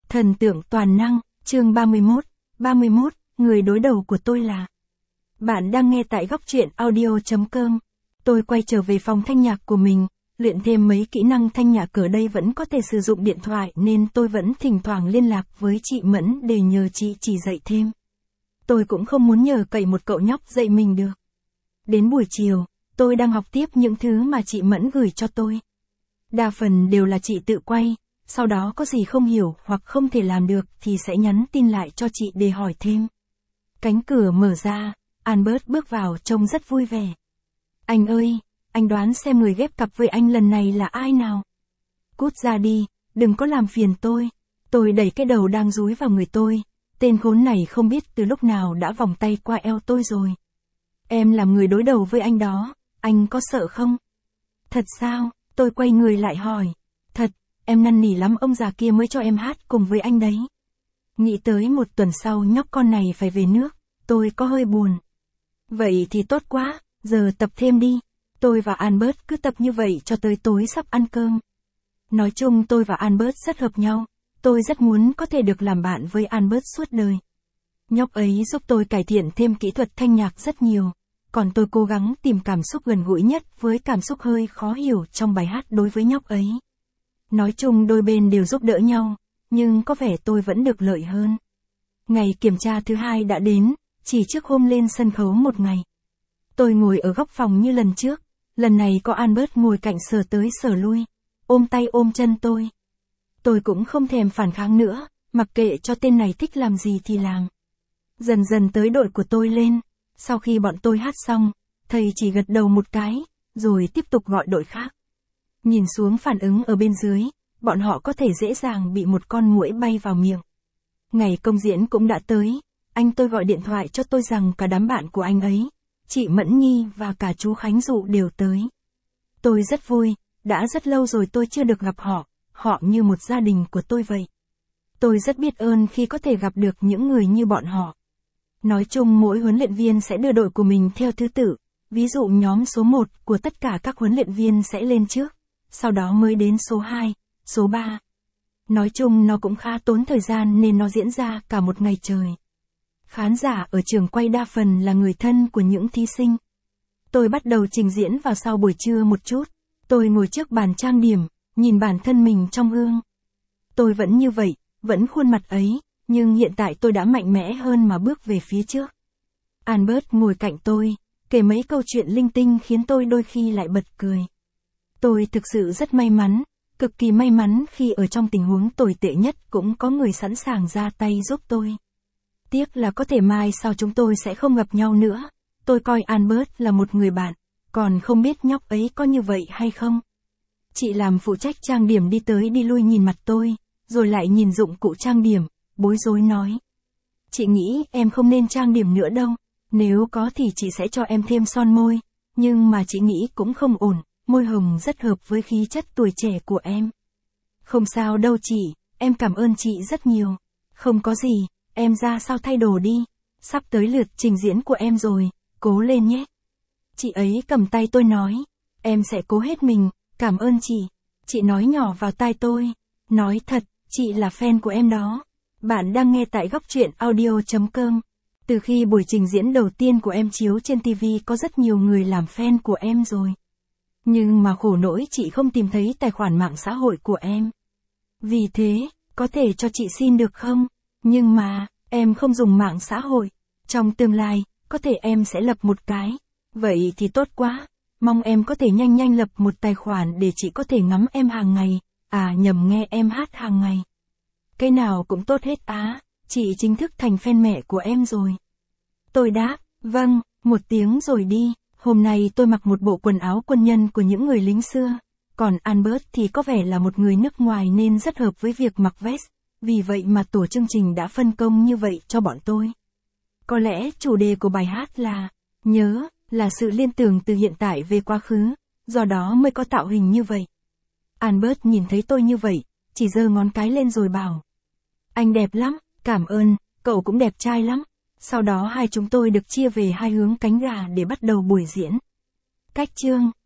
Thần tượng toàn năng, chương 31, người đối đầu của tôi là. Bạn đang nghe tại góc truyện audio.com. Tôi quay trở về phòng thanh nhạc của mình, luyện thêm mấy kỹ năng thanh nhạc ở đây vẫn có thể sử dụng điện thoại nên tôi vẫn thỉnh thoảng liên lạc với chị Mẫn để nhờ chị chỉ dạy thêm. Tôi cũng không muốn nhờ cậy một cậu nhóc dạy mình được. Đến buổi chiều, tôi đang học tiếp những thứ mà chị Mẫn gửi cho tôi. Đa phần đều là chị tự quay, sau đó có gì không hiểu hoặc không thể làm được thì sẽ nhắn tin lại cho chị để hỏi thêm. Cánh cửa mở ra, Albert bước vào trông rất vui vẻ. Anh ơi, anh đoán xem người ghép cặp với anh lần này là ai nào? Cút ra đi, đừng có làm phiền tôi. Tôi đẩy cái đầu đang dúi vào người tôi. Tên khốn này không biết từ lúc nào đã vòng tay qua eo tôi rồi. Em làm người đối đầu với anh đó, anh có sợ không? Thật sao? Tôi quay người lại hỏi. Thật, em năn nỉ lắm ông già kia mới cho em hát cùng với anh đấy. Nghĩ tới một tuần sau nhóc con này phải về nước, tôi có hơi buồn. Vậy thì tốt quá, giờ tập thêm đi. Tôi và Albert cứ tập như vậy cho tới tối sắp ăn cơm. Nói chung tôi và Albert rất hợp nhau. Tôi rất muốn có thể được làm bạn với Albert suốt đời. Nhóc ấy giúp tôi cải thiện thêm kỹ thuật thanh nhạc rất nhiều. Còn tôi cố gắng tìm cảm xúc gần gũi nhất với cảm xúc hơi khó hiểu trong bài hát đối với nhóc ấy. Nói chung đôi bên đều giúp đỡ nhau, nhưng có vẻ tôi vẫn được lợi hơn. Ngày kiểm tra thứ hai đã đến, chỉ trước hôm lên sân khấu một ngày. Tôi ngồi ở góc phòng như lần trước, lần này có Albert ngồi cạnh sờ tới sờ lui, ôm tay ôm chân tôi. Tôi cũng không thèm phản kháng nữa, mặc kệ cho tên này thích làm gì thì làm. Dần dần tới đội của tôi lên, sau khi bọn tôi hát xong, thầy chỉ gật đầu một cái, rồi tiếp tục gọi đội khác. Nhìn xuống phản ứng ở bên dưới, bọn họ có thể dễ dàng bị một con muỗi bay vào miệng. Ngày công diễn cũng đã tới, anh tôi gọi điện thoại cho tôi rằng cả đám bạn của anh ấy, chị Mẫn Nhi và cả chú Khánh Dụ đều tới. Tôi rất vui, đã rất lâu rồi tôi chưa được gặp họ, họ như một gia đình của tôi vậy. Tôi rất biết ơn khi có thể gặp được những người như bọn họ. Nói chung mỗi huấn luyện viên sẽ đưa đội của mình theo thứ tự, ví dụ nhóm số 1 của tất cả các huấn luyện viên sẽ lên trước, sau đó mới đến số 2, số 3. Nói chung nó cũng khá tốn thời gian nên nó diễn ra cả một ngày trời. Khán giả ở trường quay đa phần là người thân của những thí sinh. Tôi bắt đầu trình diễn vào sau buổi trưa một chút. Tôi ngồi trước bàn trang điểm, nhìn bản thân mình trong gương. Tôi vẫn như vậy, vẫn khuôn mặt ấy, nhưng hiện tại tôi đã mạnh mẽ hơn mà bước về phía trước. Albert ngồi cạnh tôi, kể mấy câu chuyện linh tinh khiến tôi đôi khi lại bật cười. Tôi thực sự rất may mắn, cực kỳ may mắn khi ở trong tình huống tồi tệ nhất cũng có người sẵn sàng ra tay giúp tôi. Tiếc là có thể mai sau chúng tôi sẽ không gặp nhau nữa. Tôi coi Albert là một người bạn, còn không biết nhóc ấy có như vậy hay không. Chị làm phụ trách trang điểm đi tới đi lui nhìn mặt tôi, rồi lại nhìn dụng cụ trang điểm, bối rối nói. Chị nghĩ em không nên trang điểm nữa đâu, nếu có thì chị sẽ cho em thêm son môi, nhưng mà chị nghĩ cũng không ổn, môi hồng rất hợp với khí chất tuổi trẻ của em. Không sao đâu chị, em cảm ơn chị rất nhiều. Không có gì, em ra sau thay đồ đi, sắp tới lượt trình diễn của em rồi, cố lên nhé. Chị ấy cầm tay tôi nói, em sẽ cố hết mình, cảm ơn chị. Chị nói nhỏ vào tai tôi, nói thật, chị là fan của em đó. Bạn đang nghe tại góc truyện audio.com. Từ khi buổi trình diễn đầu tiên của em chiếu trên TV có rất nhiều người làm fan của em rồi. Nhưng mà khổ nỗi chị không tìm thấy tài khoản mạng xã hội của em. Vì thế, có thể cho chị xin được không? Nhưng mà, em không dùng mạng xã hội. Trong tương lai, có thể em sẽ lập một cái. Vậy thì tốt quá. Mong em có thể nhanh nhanh lập một tài khoản để chị có thể ngắm em hàng ngày. À nhầm, nghe em hát hàng ngày. Cái nào cũng tốt hết á. Chị chính thức thành fan mẹ của em rồi. Tôi đáp, vâng, một tiếng rồi đi. Hôm nay tôi mặc một bộ quần áo quân nhân của những người lính xưa. Còn Albert thì có vẻ là một người nước ngoài nên rất hợp với việc mặc vest. Vì vậy mà tổ chương trình đã phân công như vậy cho bọn tôi. Có lẽ chủ đề của bài hát là nhớ, là sự liên tưởng từ hiện tại về quá khứ, do đó mới có tạo hình như vậy. Albert nhìn thấy tôi như vậy, chỉ giơ ngón cái lên rồi bảo. Anh đẹp lắm, cảm ơn, cậu cũng đẹp trai lắm. Sau đó hai chúng tôi được chia về hai hướng cánh gà để bắt đầu buổi diễn. Cách chương